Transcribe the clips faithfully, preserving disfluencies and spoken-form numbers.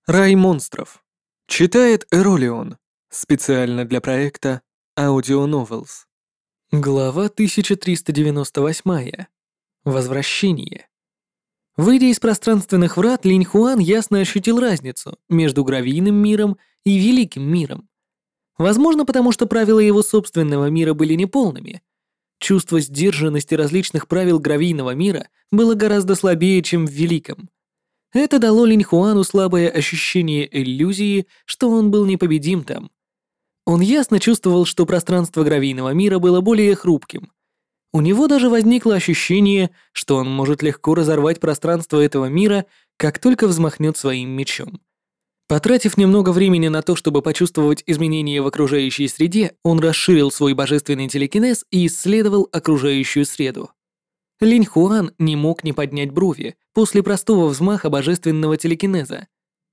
Рай монстров. Читает Эролион. Специально для проекта Audio Novels. Глава тысяча триста девяносто восемь. Возвращение. Выйдя из пространственных врат, Линь Хуан ясно ощутил разницу между гравийным миром и великим миром. Возможно, потому что правила его собственного мира были неполными. Чувство сдержанности различных правил гравийного мира было гораздо слабее, чем в великом. Это дало Линь Хуану слабое ощущение иллюзии, что он был непобедим там. Он ясно чувствовал, что пространство гравийного мира было более хрупким. У него даже возникло ощущение, что он может легко разорвать пространство этого мира, как только взмахнет своим мечом. Потратив немного времени на то, чтобы почувствовать изменения в окружающей среде, он расширил свой божественный телекинез и исследовал окружающую среду. Линь Хуан не мог не поднять брови после простого взмаха божественного телекинеза.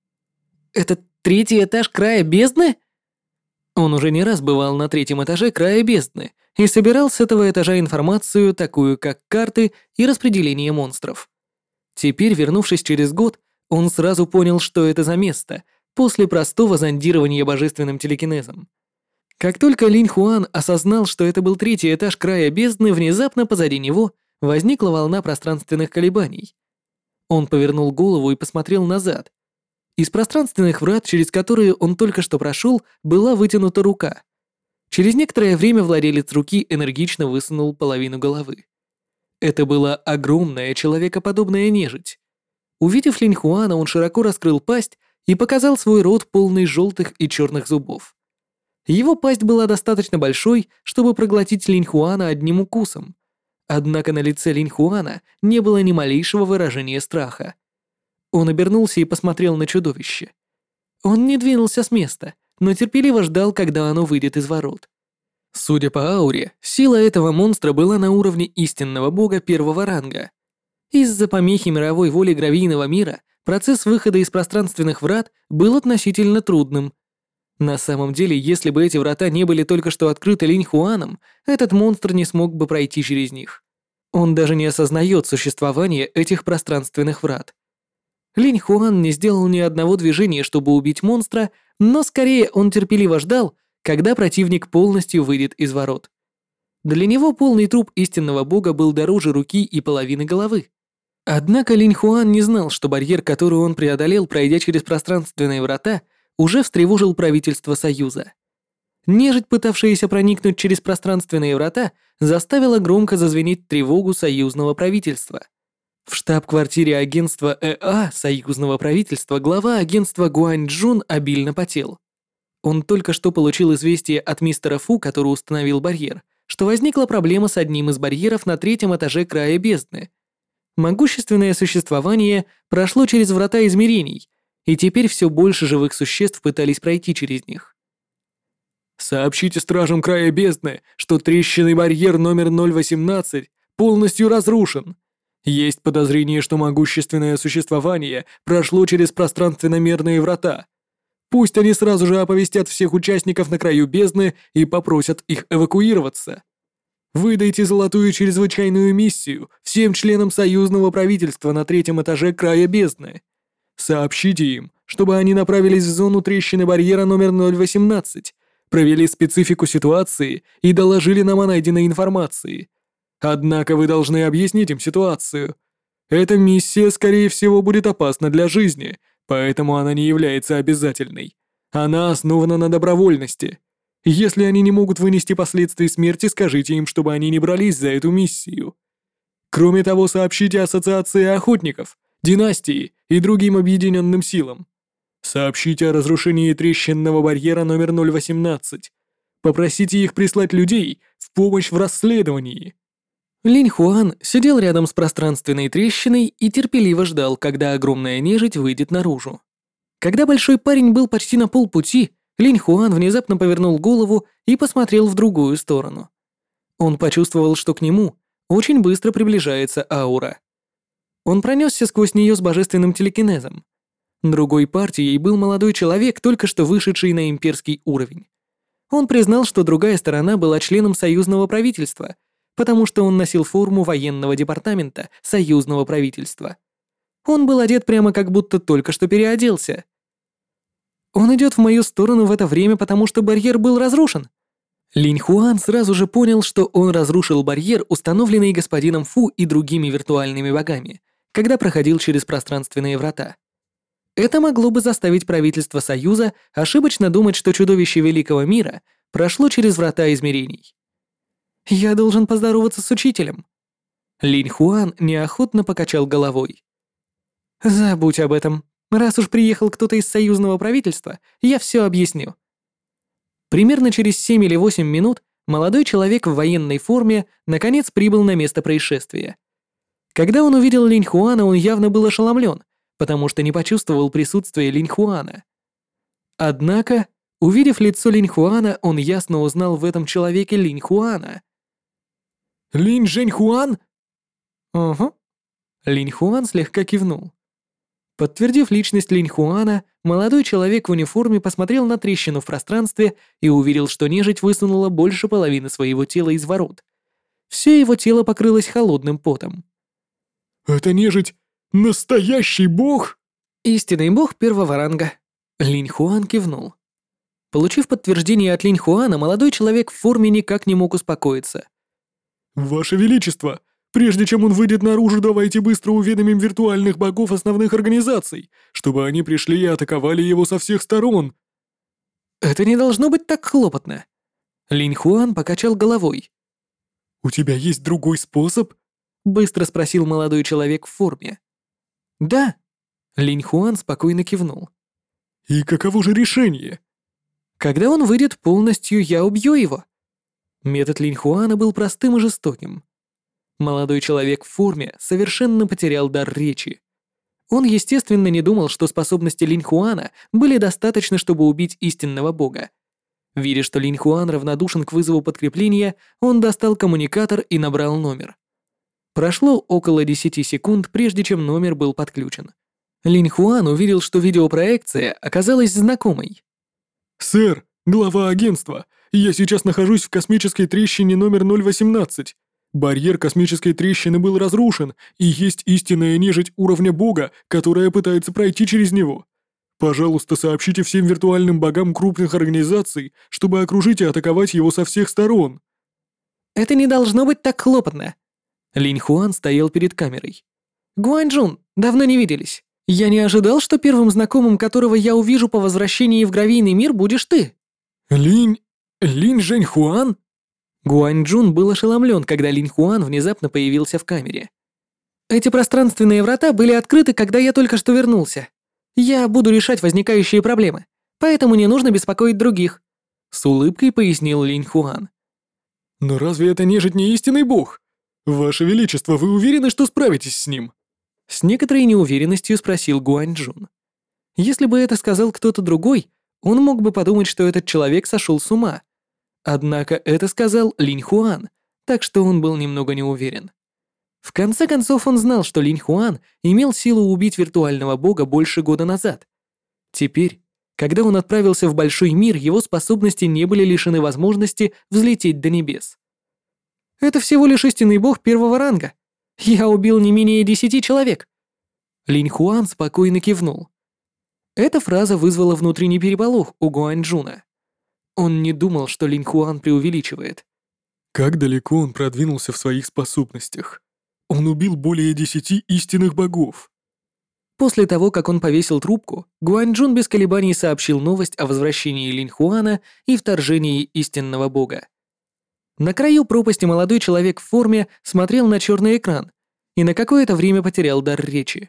«Это третий этаж края бездны?» Он уже не раз бывал на третьем этаже края бездны и собирал с этого этажа информацию, такую как карты и распределение монстров. Теперь, вернувшись через год, он сразу понял, что это за место, после простого зондирования божественным телекинезом. Как только Линь Хуан осознал, что это был третий этаж края бездны, внезапно позади него возникла волна пространственных колебаний. Он повернул голову и посмотрел назад. Из пространственных врат, через которые он только что прошел, была вытянута рука. Через некоторое время владелец руки энергично высунул половину головы. Это была огромная человекоподобная нежить. Увидев Линь Хуана, он широко раскрыл пасть и показал свой рот, полный желтых и черных зубов. Его пасть была достаточно большой, чтобы проглотить Линь Хуана одним укусом. Однако на лице Линь Хуана не было ни малейшего выражения страха. Он обернулся и посмотрел на чудовище. Он не двинулся с места, но терпеливо ждал, когда оно выйдет из ворот. Судя по ауре, сила этого монстра была на уровне истинного бога первого ранга. Из-за помехи мировой воли гравийного мира процесс выхода из пространственных врат был относительно трудным. На самом деле, если бы эти врата не были только что открыты Линь Хуаном, этот монстр не смог бы пройти через них. Он даже не осознает существование этих пространственных врат. Линь Хуан не сделал ни одного движения, чтобы убить монстра, но скорее он терпеливо ждал, когда противник полностью выйдет из ворот. Для него полный труп истинного бога был дороже руки и половины головы. Однако Линь Хуан не знал, что барьер, который он преодолел, пройдя через пространственные врата, уже встревожил правительство Союза. Нежить, пытавшаяся проникнуть через пространственные врата, заставила громко зазвенеть тревогу союзного правительства. В штаб-квартире агентства ЭА союзного правительства глава агентства Гуаньчжун обильно потел. Он только что получил известие от мистера Фу, который установил барьер, что возникла проблема с одним из барьеров на третьем этаже края бездны. Могущественное существование прошло через врата измерений, и теперь все больше живых существ пытались пройти через них. «Сообщите стражам края бездны, что трещинный барьер номер ноль восемнадцать полностью разрушен. Есть подозрение, что могущественное существование прошло через пространственно-мерные врата. Пусть они сразу же оповестят всех участников на краю бездны и попросят их эвакуироваться. Выдайте золотую чрезвычайную миссию всем членам союзного правительства на третьем этаже края бездны. Сообщите им, чтобы они направились в зону трещины барьера номер ноль восемнадцать, провели специфику ситуации и доложили нам о найденной информации. Однако вы должны объяснить им ситуацию. Эта миссия, скорее всего, будет опасна для жизни, поэтому она не является обязательной. Она основана на добровольности. Если они не могут вынести последствий смерти, скажите им, чтобы они не брались за эту миссию. Кроме того, сообщите Ассоциации охотников, династии и другим объединенным силам. Сообщите о разрушении трещинного барьера номер ноль восемнадцать. Попросите их прислать людей в помощь в расследовании». Линь Хуан сидел рядом с пространственной трещиной и терпеливо ждал, когда огромная нежить выйдет наружу. Когда большой парень был почти на полпути, Линь Хуан внезапно повернул голову и посмотрел в другую сторону. Он почувствовал, что к нему очень быстро приближается аура. Он пронесся сквозь нее с божественным телекинезом. Другой партией был молодой человек, только что вышедший на имперский уровень. Он признал, что другая сторона была членом союзного правительства, потому что он носил форму военного департамента союзного правительства. Он был одет прямо как будто только что переоделся. Он идет в мою сторону в это время, потому что барьер был разрушен. Линь Хуан сразу же понял, что он разрушил барьер, установленный господином Фу и другими виртуальными богами, когда проходил через пространственные врата. Это могло бы заставить правительство Союза ошибочно думать, что чудовище Великого Мира прошло через врата измерений. «Я должен поздороваться с учителем». Линь Хуан неохотно покачал головой. «Забудь об этом. Раз уж приехал кто-то из союзного правительства, я все объясню». Примерно через семь или восемь минут молодой человек в военной форме наконец прибыл на место происшествия. Когда он увидел Линь Хуана, он явно был ошеломлен, потому что не почувствовал присутствия Линь Хуана. Однако, увидев лицо Линь Хуана, он ясно узнал в этом человеке Линь Хуана. «Линь Жень Хуан?» «Угу». Линь Хуан слегка кивнул. Подтвердив личность Линь Хуана, молодой человек в униформе посмотрел на трещину в пространстве и увидел, что нежить высунула больше половины своего тела из ворот. Все его тело покрылось холодным потом. «Это нежить настоящий бог?» «Истинный бог первого ранга». Линь Хуан кивнул. Получив подтверждение от Линь Хуана, молодой человек в форме никак не мог успокоиться. «Ваше Величество, прежде чем он выйдет наружу, давайте быстро уведомим виртуальных богов основных организаций, чтобы они пришли и атаковали его со всех сторон». «Это не должно быть так хлопотно». Линь Хуан покачал головой. «У тебя есть другой способ?» — быстро спросил молодой человек в форме. «Да». Линь Хуан спокойно кивнул. «И каково же решение?» «Когда он выйдет полностью, я убью его». Метод Линь Хуана был простым и жестоким. Молодой человек в форме совершенно потерял дар речи. Он, естественно, не думал, что способности Линь Хуана были достаточно, чтобы убить истинного бога. Видя, что Линь Хуан равнодушен к вызову подкрепления, он достал коммуникатор и набрал номер. Прошло около десяти секунд, прежде чем номер был подключен. Линь Хуан увидел, что видеопроекция оказалась знакомой. «Сэр, глава агентства, я сейчас нахожусь в космической трещине номер ноль восемнадцать. Барьер космической трещины был разрушен, и есть истинная нежить уровня бога, которая пытается пройти через него. Пожалуйста, сообщите всем виртуальным богам крупных организаций, чтобы окружить и атаковать его со всех сторон». «Это не должно быть так хлопотно». Линь Хуан стоял перед камерой. «Гуаньчжун, давно не виделись. Я не ожидал, что первым знакомым, которого я увижу по возвращении в гравийный мир, будешь ты». «Линь... Линь Жень Хуан?» Гуаньчжун был ошеломлен, когда Линь Хуан внезапно появился в камере. «Эти пространственные врата были открыты, когда я только что вернулся. Я буду решать возникающие проблемы, поэтому не нужно беспокоить других», — с улыбкой пояснил Линь Хуан. «Но разве это нежить не истинный бог? Ваше Величество, вы уверены, что справитесь с ним?» С некоторой неуверенностью спросил Гуаньчжун. Если бы это сказал кто-то другой, он мог бы подумать, что этот человек сошел с ума. Однако это сказал Линь Хуан, так что он был немного не уверен. В конце концов, он знал, что Линь Хуан имел силу убить виртуального бога больше года назад. Теперь, когда он отправился в большой мир, его способности не были лишены возможности взлететь до небес. «Это всего лишь истинный бог первого ранга. Я убил не менее десяти человек». Линь Хуан спокойно кивнул. Эта фраза вызвала внутренний переполох у Гуаньчжуна. Он не думал, что Линь Хуан преувеличивает. Как далеко он продвинулся в своих способностях? Он убил более десяти истинных богов. После того, как он повесил трубку, Гуаньчжун без колебаний сообщил новость о возвращении Линь Хуана и вторжении истинного бога. На краю пропасти молодой человек в форме смотрел на черный экран и на какое-то время потерял дар речи.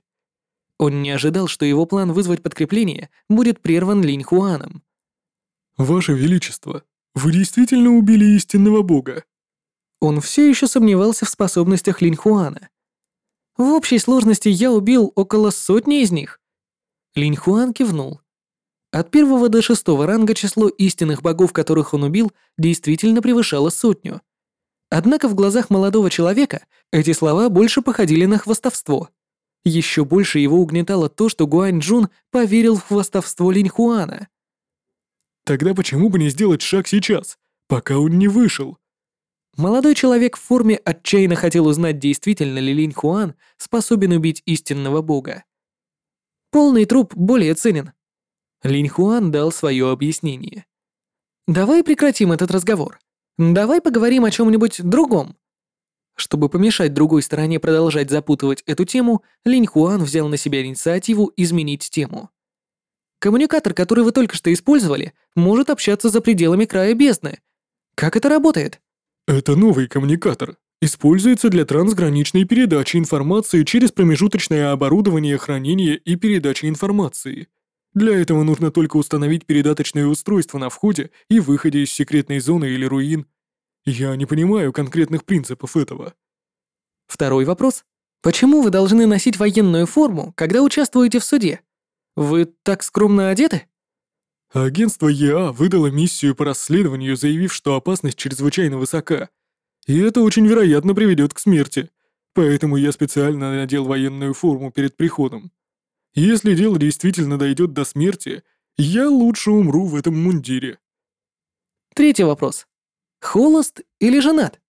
Он не ожидал, что его план вызвать подкрепление будет прерван Линь Хуаном. «Ваше Величество, вы действительно убили истинного бога?» Он все еще сомневался в способностях Линь Хуана. «В общей сложности я убил около сотни из них». Линь Хуан кивнул. От первого до шестого ранга число истинных богов, которых он убил, действительно превышало сотню. Однако в глазах молодого человека эти слова больше походили на хвастовство. Еще больше его угнетало то, что Гуаньчжун поверил в хвастовство Линь Хуана. «Тогда почему бы не сделать шаг сейчас, пока он не вышел?» Молодой человек в форме отчаянно хотел узнать, действительно ли Линь Хуан способен убить истинного бога. Полный труп более ценен. Линь Хуан дал свое объяснение. «Давай прекратим этот разговор. Давай поговорим о чем-нибудь другом». Чтобы помешать другой стороне продолжать запутывать эту тему, Линь Хуан взял на себя инициативу изменить тему. «Коммуникатор, который вы только что использовали, может общаться за пределами края бездны. Как это работает?» Это новый коммуникатор. Используется для трансграничной передачи информации через промежуточное оборудование хранения и передачи информации. Для этого нужно только установить передаточное устройство на входе и выходе из секретной зоны или руин. Я не понимаю конкретных принципов этого. Второй вопрос. Почему вы должны носить военную форму, когда участвуете в суде? Вы так скромно одеты? Агентство ЕА выдало миссию по расследованию, заявив, что опасность чрезвычайно высока. И это очень вероятно приведет к смерти. Поэтому я специально надел военную форму перед приходом. Если дело действительно дойдет до смерти, я лучше умру в этом мундире. Третий вопрос. Холост или женат?